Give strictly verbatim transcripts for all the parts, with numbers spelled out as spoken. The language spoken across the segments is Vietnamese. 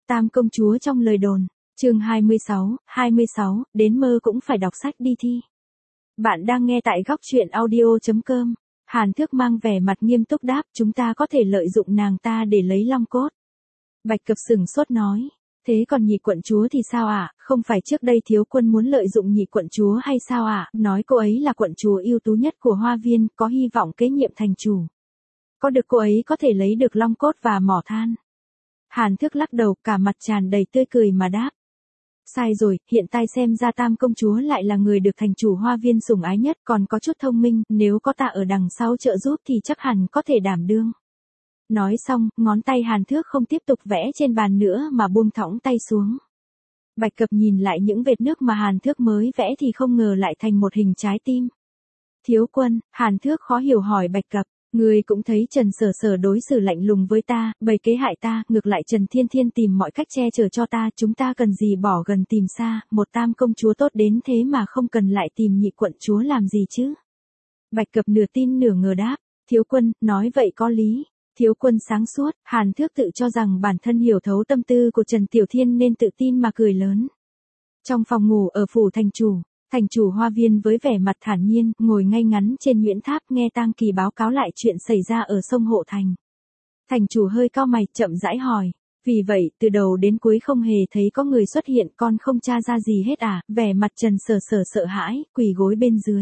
Tam công chúa trong lời đồn, chương hai mươi sáu, hai mươi sáu, đến mơ cũng phải đọc sách đi thi. Bạn đang nghe tại góc truyện audio chấm com. Hàn Thước mang vẻ mặt nghiêm túc đáp, chúng ta có thể lợi dụng nàng ta để lấy long cốt. Bạch Cập sửng sốt nói, thế còn nhị quận chúa thì sao ạ, à? Không phải trước đây thiếu quân muốn lợi dụng nhị quận chúa hay sao ạ, à? Nói cô ấy là quận chúa ưu tú nhất của Hoa Viên, có hy vọng kế nhiệm thành chủ. Có được cô ấy có thể lấy được long cốt và mỏ than. Hàn Thước lắc đầu, cả mặt tràn đầy tươi cười mà đáp. Sai rồi, hiện tại xem ra Tam công chúa lại là người được thành chủ Hoa Viên sủng ái nhất, còn có chút thông minh, nếu có ta ở đằng sau trợ giúp thì chắc hẳn có thể đảm đương. Nói xong, ngón tay Hàn Thước không tiếp tục vẽ trên bàn nữa mà buông thõng tay xuống. Bạch Cập nhìn lại những vệt nước mà Hàn Thước mới vẽ thì không ngờ lại thành một hình trái tim. Thiếu quân, Hàn Thước khó hiểu hỏi Bạch Cập, ngươi cũng thấy Trần Sở Sở đối xử lạnh lùng với ta, bày kế hại ta, ngược lại Trần Thiên Thiên tìm mọi cách che chở cho ta, chúng ta cần gì bỏ gần tìm xa, một Tam công chúa tốt đến thế mà không cần lại tìm nhị quận chúa làm gì chứ. Bạch Cập nửa tin nửa ngờ đáp, thiếu quân, nói vậy có lý. Thiếu quân sáng suốt, Hàn Thước tự cho rằng bản thân hiểu thấu tâm tư của Trần Tiểu Thiên nên tự tin mà cười lớn. Trong phòng ngủ ở phủ thành chủ, thành chủ Hoa Viên với vẻ mặt thản nhiên, ngồi ngay ngắn trên nhuyễn tháp nghe Tang Kỳ báo cáo lại chuyện xảy ra ở sông Hộ Thành. Thành chủ hơi cau mày, chậm rãi hỏi, vì vậy, từ đầu đến cuối không hề thấy có người xuất hiện, con không tra ra gì hết à, vẻ mặt Trần Sở Sở sợ hãi, quỳ gối bên dưới.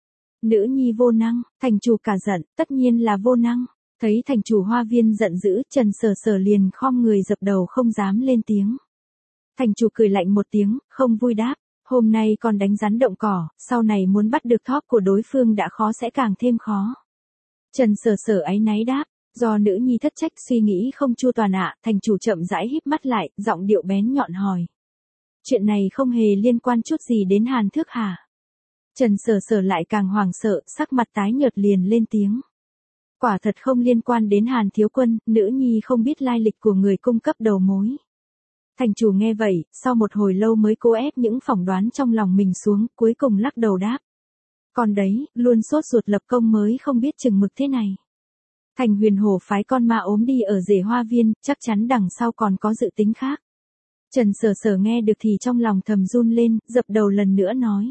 Nữ nhi vô năng, thành chủ cả giận, tất nhiên là vô năng. Thấy thành chủ Hoa Viên giận dữ, Trần Sở Sở liền khom người dập đầu không dám lên tiếng. Thành chủ cười lạnh một tiếng, không vui đáp, hôm nay còn đánh rắn động cỏ, sau này muốn bắt được thóp của đối phương đã khó sẽ càng thêm khó. Trần Sở Sở áy náy đáp, do nữ nhi thất trách suy nghĩ không chu toàn ạ, thành chủ chậm rãi híp mắt lại, giọng điệu bén nhọn hỏi. Chuyện này không hề liên quan chút gì đến Hàn Thước hả? Trần Sở Sở lại càng hoảng sợ, sắc mặt tái nhợt liền lên tiếng. Quả thật không liên quan đến Hàn thiếu quân, nữ nhi không biết lai lịch của người cung cấp đầu mối. Thành chủ nghe vậy, sau một hồi lâu mới cố ép những phỏng đoán trong lòng mình xuống, cuối cùng lắc đầu đáp. Còn đấy, luôn sốt ruột lập công mới không biết chừng mực thế này. Thành Huyền Hổ phái con ma ốm đi ở rể Hoa Viên, chắc chắn đằng sau còn có dự tính khác. Trần Sở Sở nghe được thì trong lòng thầm run lên, dập đầu lần nữa nói.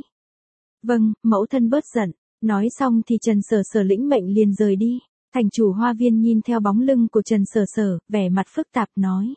Vâng, mẫu thân bớt giận. Nói xong thì Trần Sở Sở lĩnh mệnh liền rời đi. Thành chủ Hoa Viên nhìn theo bóng lưng của Trần Sở Sở, vẻ mặt phức tạp nói.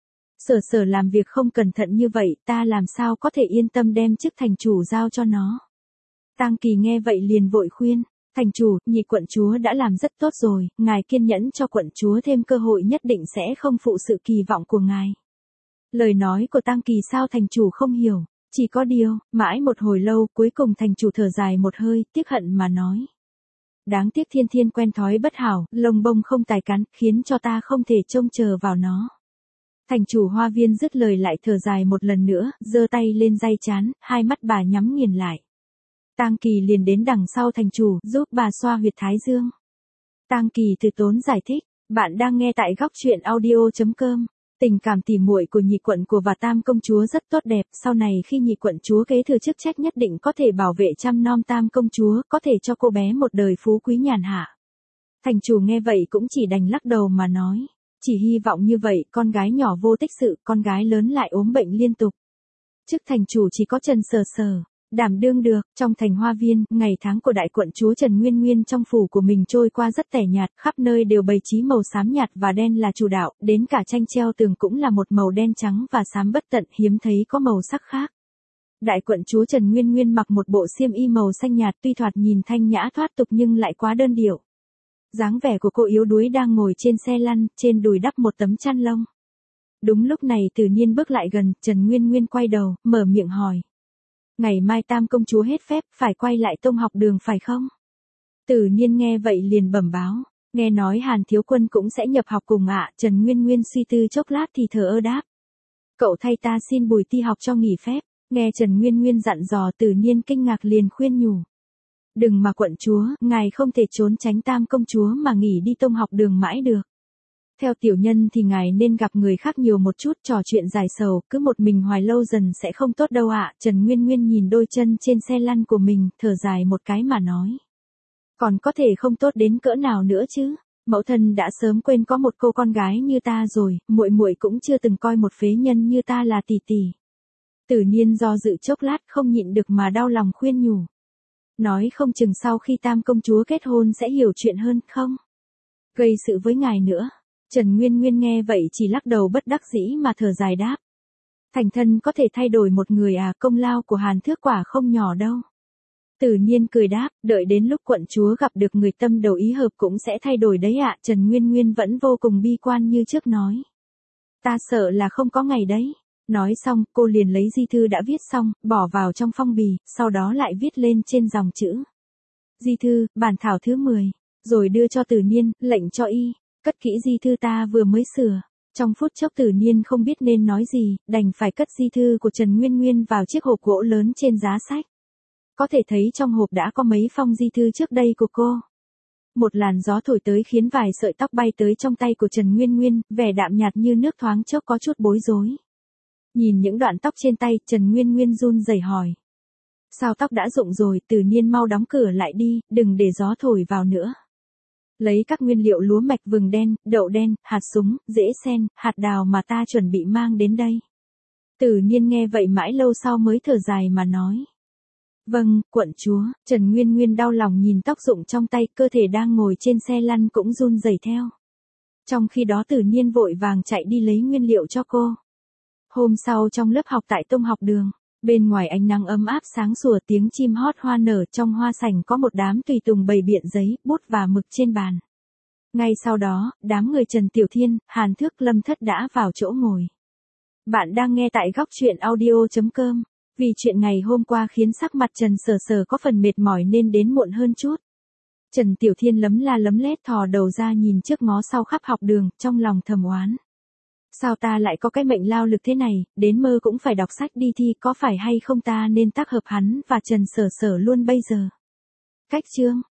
Sở Sở làm việc không cẩn thận như vậy, ta làm sao có thể yên tâm đem chức thành chủ giao cho nó. Tang Kỳ nghe vậy liền vội khuyên, thành chủ, nhị quận chúa đã làm rất tốt rồi, ngài kiên nhẫn cho quận chúa thêm cơ hội nhất định sẽ không phụ sự kỳ vọng của ngài. Lời nói của Tang Kỳ sao thành chủ không hiểu, chỉ có điều, mãi một hồi lâu cuối cùng thành chủ thở dài một hơi, tiếc hận mà nói. Đáng tiếc Thiên Thiên quen thói bất hảo, lông bông không tài cán, khiến cho ta không thể trông chờ vào nó. Thành chủ Hoa Viên dứt lời lại thở dài một lần nữa, giơ tay lên day trán, hai mắt bà nhắm nghiền lại. Tang Kỳ liền đến đằng sau thành chủ, giúp bà xoa huyệt thái dương. Tang Kỳ từ tốn giải thích, bạn đang nghe tại góc truyện audio chấm com. Tình cảm tỉ muội của nhị quận của và Tam công chúa rất tốt đẹp, sau này khi nhị quận chúa kế thừa chức trách nhất định có thể bảo vệ chăm nom Tam công chúa, có thể cho cô bé một đời phú quý nhàn hạ. Thành chủ nghe vậy cũng chỉ đành lắc đầu mà nói, chỉ hy vọng như vậy, con gái nhỏ vô tích sự, con gái lớn lại ốm bệnh liên tục. Chức thành chủ chỉ có Trần Sở Sở đảm đương được. Trong thành Hoa Viên, ngày tháng của đại quận chúa Trần Nguyên Nguyên trong phủ của mình trôi qua rất tẻ nhạt, khắp nơi đều bày trí màu xám nhạt và đen là chủ đạo, đến cả tranh treo tường cũng là một màu đen trắng và xám bất tận, hiếm thấy có màu sắc khác. Đại quận chúa Trần Nguyên Nguyên mặc một bộ xiêm y màu xanh nhạt, tuy thoạt nhìn thanh nhã thoát tục nhưng lại quá đơn điệu. Dáng vẻ của cô yếu đuối đang ngồi trên xe lăn, trên đùi đắp một tấm chăn lông. Đúng lúc này Từ Nhiên bước lại gần, Trần Nguyên Nguyên quay đầu, mở miệng hỏi. Ngày mai Tam công chúa hết phép, phải quay lại tông học đường phải không? Từ Nhiên nghe vậy liền bẩm báo, nghe nói Hàn thiếu quân cũng sẽ nhập học cùng ạ, Trần Nguyên Nguyên suy tư chốc lát thì thờ ơ đáp. Cậu thay ta xin Bùi Ti học cho nghỉ phép, nghe Trần Nguyên Nguyên dặn dò Từ Nhiên kinh ngạc liền khuyên nhủ. Đừng mà quận chúa, ngài không thể trốn tránh Tam công chúa mà nghỉ đi tông học đường mãi được. Theo tiểu nhân thì ngài nên gặp người khác nhiều một chút, trò chuyện dài sầu, cứ một mình hoài lâu dần sẽ không tốt đâu ạ. Trần Nguyên Nguyên nhìn đôi chân trên xe lăn của mình, thở dài một cái mà nói. Còn có thể không tốt đến cỡ nào nữa chứ? Mẫu thân đã sớm quên có một cô con gái như ta rồi, muội muội cũng chưa từng coi một phế nhân như ta là tỷ tỷ. Tử Niên do dự chốc lát không nhịn được mà đau lòng khuyên nhủ. Nói không chừng sau khi tam công chúa kết hôn sẽ hiểu chuyện hơn không? Gây sự với ngài nữa. Trần Nguyên Nguyên nghe vậy chỉ lắc đầu bất đắc dĩ mà thở dài đáp. Thành thân có thể thay đổi một người à, công lao của Hàn Thước quả không nhỏ đâu. Tử Niên cười đáp, đợi đến lúc quận chúa gặp được người tâm đầu ý hợp cũng sẽ thay đổi đấy ạ. Trần Nguyên Nguyên vẫn vô cùng bi quan như trước nói. Ta sợ là không có ngày đấy. Nói xong, cô liền lấy di thư đã viết xong, bỏ vào trong phong bì, sau đó lại viết lên trên dòng chữ. Di thư, bản thảo thứ mười, rồi đưa cho Tử Niên, lệnh cho y, cất kỹ di thư ta vừa mới sửa. Trong phút chốc Tử Niên không biết nên nói gì, đành phải cất di thư của Trần Nguyên Nguyên vào chiếc hộp gỗ lớn trên giá sách. Có thể thấy trong hộp đã có mấy phong di thư trước đây của cô. Một làn gió thổi tới khiến vài sợi tóc bay tới trong tay của Trần Nguyên Nguyên, vẻ đạm nhạt như nước thoáng chốc có chút bối rối. Nhìn những đoạn tóc trên tay, Trần Nguyên Nguyên run rẩy hỏi. Sao tóc đã rụng rồi, Tử Niên mau đóng cửa lại đi, đừng để gió thổi vào nữa. Lấy các nguyên liệu lúa mạch vừng đen, đậu đen, hạt súng, rễ sen, hạt đào mà ta chuẩn bị mang đến đây. Tử Niên nghe vậy mãi lâu sau mới thở dài mà nói. Vâng, quận chúa. Trần Nguyên Nguyên đau lòng nhìn tóc rụng trong tay, cơ thể đang ngồi trên xe lăn cũng run rẩy theo. Trong khi đó Tử Niên vội vàng chạy đi lấy nguyên liệu cho cô. Hôm sau trong lớp học tại Tông học đường, bên ngoài ánh nắng ấm áp sáng sủa, tiếng chim hót hoa nở, trong hoa sảnh có một đám tùy tùng bày biện giấy, bút và mực trên bàn. Ngay sau đó, đám người Trần Tiểu Thiên, Hàn Thước, Lâm Thất đã vào chỗ ngồi. Bạn đang nghe tại góc truyện audio chấm com. Vì chuyện ngày hôm qua khiến sắc mặt Trần Sở Sở có phần mệt mỏi nên đến muộn hơn chút. Trần Tiểu Thiên lấm la lấm lét thò đầu ra nhìn trước ngó sau khắp học đường, trong lòng thầm oán. Sao ta lại có cái mệnh lao lực thế này, đến mơ cũng phải đọc sách đi thi, có phải hay không ta nên tác hợp hắn và Trần Sở Sở luôn bây giờ. Cách chương